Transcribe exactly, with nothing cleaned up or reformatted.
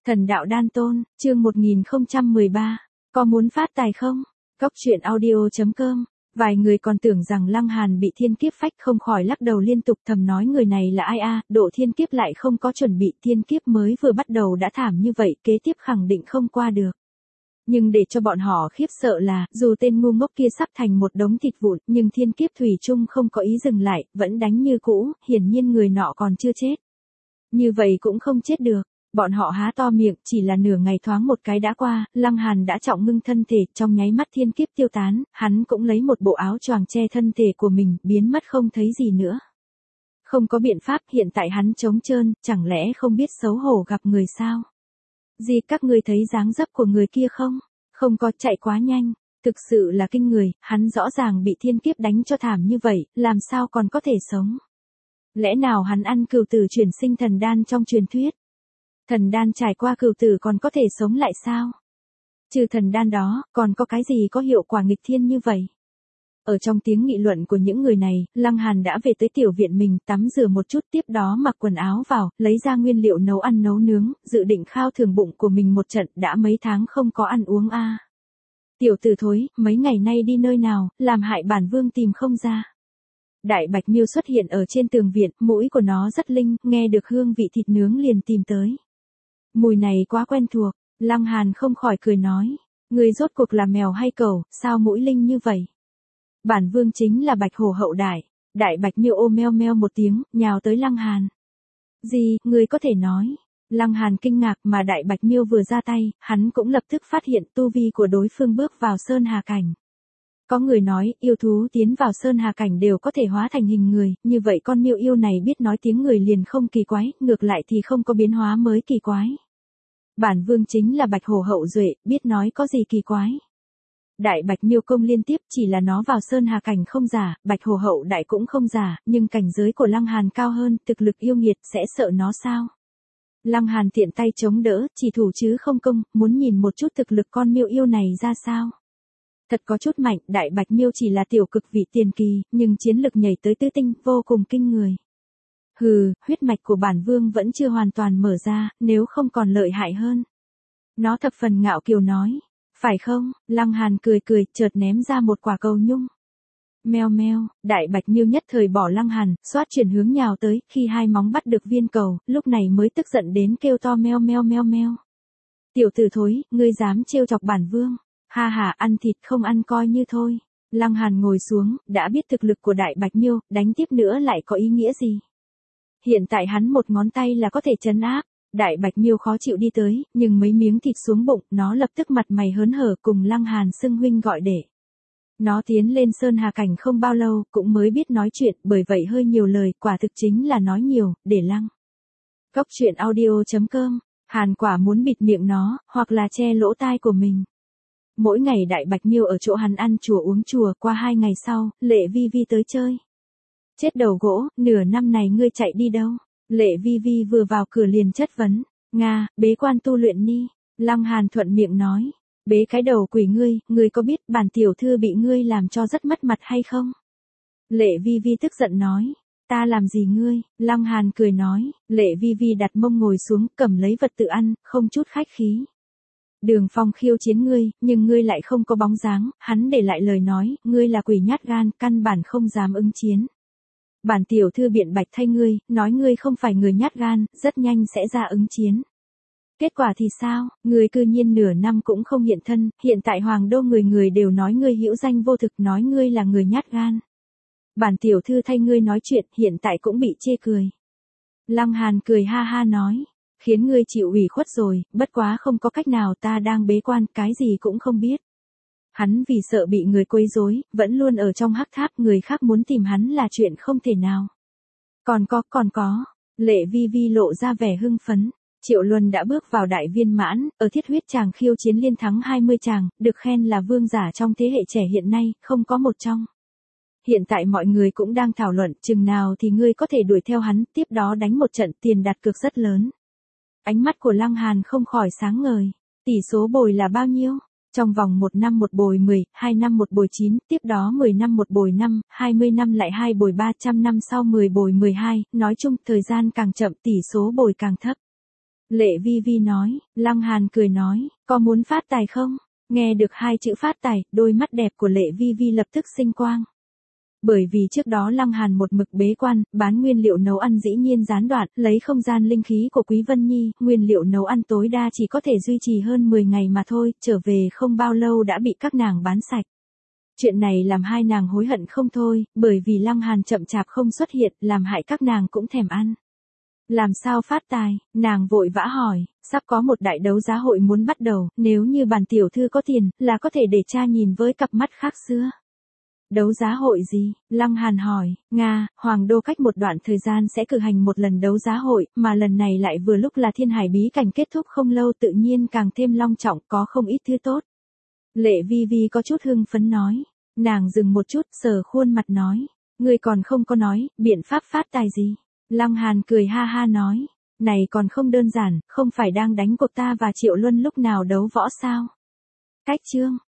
Thần đạo đan tôn, chương một nghìn không trăm mười ba. Có muốn phát tài không? Cốc truyện audio chấm com. Vài người còn tưởng rằng Lăng Hàn bị thiên kiếp phách, không khỏi lắc đầu liên tục thầm nói người này là ai a, độ thiên kiếp lại không có chuẩn bị, thiên kiếp mới vừa bắt đầu đã thảm như vậy, kế tiếp khẳng định không qua được. Nhưng để cho bọn họ khiếp sợ là, dù tên ngu ngốc kia sắp thành một đống thịt vụn, nhưng thiên kiếp thủy chung không có ý dừng lại, vẫn đánh như cũ, hiển nhiên người nọ còn chưa chết. Như vậy cũng không chết được. Bọn họ há to miệng, chỉ là nửa ngày thoáng một cái đã qua, Lăng Hàn đã trọng ngưng thân thể, trong nháy mắt thiên kiếp tiêu tán, hắn cũng lấy một bộ áo choàng che thân thể của mình, biến mất không thấy gì nữa. Không có biện pháp, hiện tại hắn trống trơn, chẳng lẽ không biết xấu hổ gặp người sao? Gì, các ngươi thấy dáng dấp của người kia không? Không có, chạy quá nhanh, thực sự là kinh người, hắn rõ ràng bị thiên kiếp đánh cho thảm như vậy, làm sao còn có thể sống? Lẽ nào hắn ăn cừu tử chuyển sinh thần đan trong truyền thuyết? Thần đan trải qua cừu tử còn có thể sống lại sao? Trừ thần đan đó, còn có cái gì có hiệu quả nghịch thiên như vậy? Ở trong tiếng nghị luận của những người này, Lăng Hàn đã về tới tiểu viện mình, tắm rửa một chút, tiếp đó mặc quần áo vào, lấy ra nguyên liệu nấu ăn nấu nướng, dự định khao thưởng bụng của mình một trận, đã mấy tháng không có ăn uống a. À. Tiểu tử thối, mấy ngày nay đi nơi nào, làm hại bản vương tìm không ra. Đại Bạch Miêu xuất hiện ở trên tường viện, mũi của nó rất linh, nghe được hương vị thịt nướng liền tìm tới. Mùi này quá quen thuộc, Lăng Hàn không khỏi cười nói, người rốt cuộc là mèo hay cẩu, sao mũi linh như vậy? Bản vương chính là Bạch Hổ hậu đại. Đại Bạch Miêu ô meo meo một tiếng, nhào tới Lăng Hàn. Gì, người có thể nói? Lăng Hàn kinh ngạc, mà Đại Bạch Miêu vừa ra tay, hắn cũng lập tức phát hiện tu vi của đối phương bước vào Sơn Hà cảnh. Có người nói, yêu thú tiến vào Sơn Hà cảnh đều có thể hóa thành hình người, như vậy con miêu yêu này biết nói tiếng người liền không kỳ quái, ngược lại thì không có biến hóa mới kỳ quái. Bản vương chính là Bạch Hổ hậu duệ, biết nói có gì kỳ quái. Đại Bạch Miêu công liên tiếp, chỉ là nó vào Sơn Hà cảnh không giả, Bạch Hổ hậu đại cũng không giả, nhưng cảnh giới của Lăng Hàn cao hơn, thực lực yêu nghiệt, sẽ sợ nó sao? Lăng Hàn tiện tay chống đỡ, chỉ thủ chứ không công, muốn nhìn một chút thực lực con miêu yêu này ra sao? Thật có chút mạnh, Đại Bạch Miêu chỉ là tiểu cực vị tiền kỳ, nhưng chiến lực nhảy tới tứ tinh, vô cùng kinh người. Hừ, huyết mạch của bản vương vẫn chưa hoàn toàn mở ra, nếu không còn lợi hại hơn. Nó thập phần ngạo kiều nói. Phải không? Lăng Hàn cười cười, chợt ném ra một quả cầu nhung. Meo meo, Đại Bạch Miêu nhất thời bỏ Lăng Hàn, xoát chuyển hướng nhào tới, khi hai móng bắt được viên cầu, lúc này mới tức giận đến kêu to meo meo meo meo. Tiểu tử thối, ngươi dám trêu chọc bản vương? Ha ha, ăn thịt không ăn coi như thôi. Lăng Hàn ngồi xuống, đã biết thực lực của Đại Bạch Miêu, đánh tiếp nữa lại có ý nghĩa gì? Hiện tại hắn một ngón tay là có thể trấn áp. Đại Bạch Miêu khó chịu đi tới, nhưng mấy miếng thịt xuống bụng, nó lập tức mặt mày hớn hở cùng Lăng Hàn xưng huynh gọi đệ. Nó tiến lên Sơn Hà cảnh không bao lâu, cũng mới biết nói chuyện, bởi vậy hơi nhiều lời, quả thực chính là nói nhiều, để Lăng. Cốc truyện audio chấm com, Hàn quả muốn bịt miệng nó, hoặc là che lỗ tai của mình. Mỗi ngày Đại Bạch Miêu ở chỗ hắn ăn chùa uống chùa, qua hai ngày sau, Lệ Vi Vi tới chơi. Chết đầu gỗ, nửa năm này ngươi chạy đi đâu? Lệ Vi Vi vừa vào cửa liền chất vấn, Nga, bế quan tu luyện ni. Lăng Hàn thuận miệng nói, bế cái đầu quỷ ngươi, ngươi có biết bản tiểu thư bị ngươi làm cho rất mất mặt hay không? Lệ Vi Vi tức giận nói, ta làm gì ngươi? Lăng Hàn cười nói, Lệ Vi Vi đặt mông ngồi xuống, cầm lấy vật tự ăn, không chút khách khí. Đường Phong khiêu chiến ngươi, nhưng ngươi lại không có bóng dáng, hắn để lại lời nói, ngươi là quỷ nhát gan, căn bản không dám ứng chiến. Bản tiểu thư biện bạch thay ngươi, nói ngươi không phải người nhát gan, rất nhanh sẽ ra ứng chiến. Kết quả thì sao, ngươi cư nhiên nửa năm cũng không hiện thân, hiện tại hoàng đô người người đều nói ngươi hữu danh vô thực, nói ngươi là người nhát gan. Bản tiểu thư thay ngươi nói chuyện, hiện tại cũng bị chê cười. Lăng Hàn cười ha ha nói, khiến ngươi chịu ủy khuất rồi, bất quá không có cách nào, ta đang bế quan, cái gì cũng không biết. Hắn vì sợ bị người quấy rối, vẫn luôn ở trong hắc tháp, người khác muốn tìm hắn là chuyện không thể nào. Còn có, còn có, Lệ Vi Vi lộ ra vẻ hưng phấn. Triệu Luân đã bước vào đại viên mãn, ở thiết huyết tràng khiêu chiến liên thắng hai mươi tràng, được khen là vương giả trong thế hệ trẻ hiện nay, không có một trong. Hiện tại mọi người cũng đang thảo luận, chừng nào thì ngươi có thể đuổi theo hắn, tiếp đó đánh một trận, tiền đặt cược rất lớn. Ánh mắt của Lăng Hàn không khỏi sáng ngời. Tỷ số bồi là bao nhiêu? Trong vòng một năm một bồi mười, hai năm một bồi chín, tiếp đó mười năm một bồi năm, hai mươi năm lại hai bồi ba trăm năm sau mười bồi mười hai, nói chung thời gian càng chậm tỷ số bồi càng thấp. Lệ Vi Vi nói, Lăng Hàn cười nói, có muốn phát tài không? Nghe được hai chữ phát tài, đôi mắt đẹp của Lệ Vi Vi lập tức sinh quang. Bởi vì trước đó Lăng Hàn một mực bế quan, bán nguyên liệu nấu ăn dĩ nhiên gián đoạn, lấy không gian linh khí của Quý Vân Nhi, nguyên liệu nấu ăn tối đa chỉ có thể duy trì hơn mười ngày mà thôi, trở về không bao lâu đã bị các nàng bán sạch. Chuyện này làm hai nàng hối hận không thôi, bởi vì Lăng Hàn chậm chạp không xuất hiện, làm hại các nàng cũng thèm ăn. Làm sao phát tài, nàng vội vã hỏi, sắp có một đại đấu giá hội muốn bắt đầu, nếu như bản tiểu thư có tiền, là có thể để cha nhìn với cặp mắt khác xưa. Đấu giá hội gì? Lăng Hàn hỏi, Nga, Hoàng Đô cách một đoạn thời gian sẽ cử hành một lần đấu giá hội, mà lần này lại vừa lúc là Thiên Hải bí cảnh kết thúc không lâu tự nhiên càng thêm long trọng, có không ít thứ tốt. Lệ Vi Vi có chút hưng phấn nói, nàng dừng một chút, sờ khuôn mặt nói, ngươi còn không có nói, biện pháp phát tài gì? Lăng Hàn cười ha ha nói, này còn không đơn giản, không phải đang đánh cuộc ta và Triệu Luân lúc nào đấu võ sao? Cách chương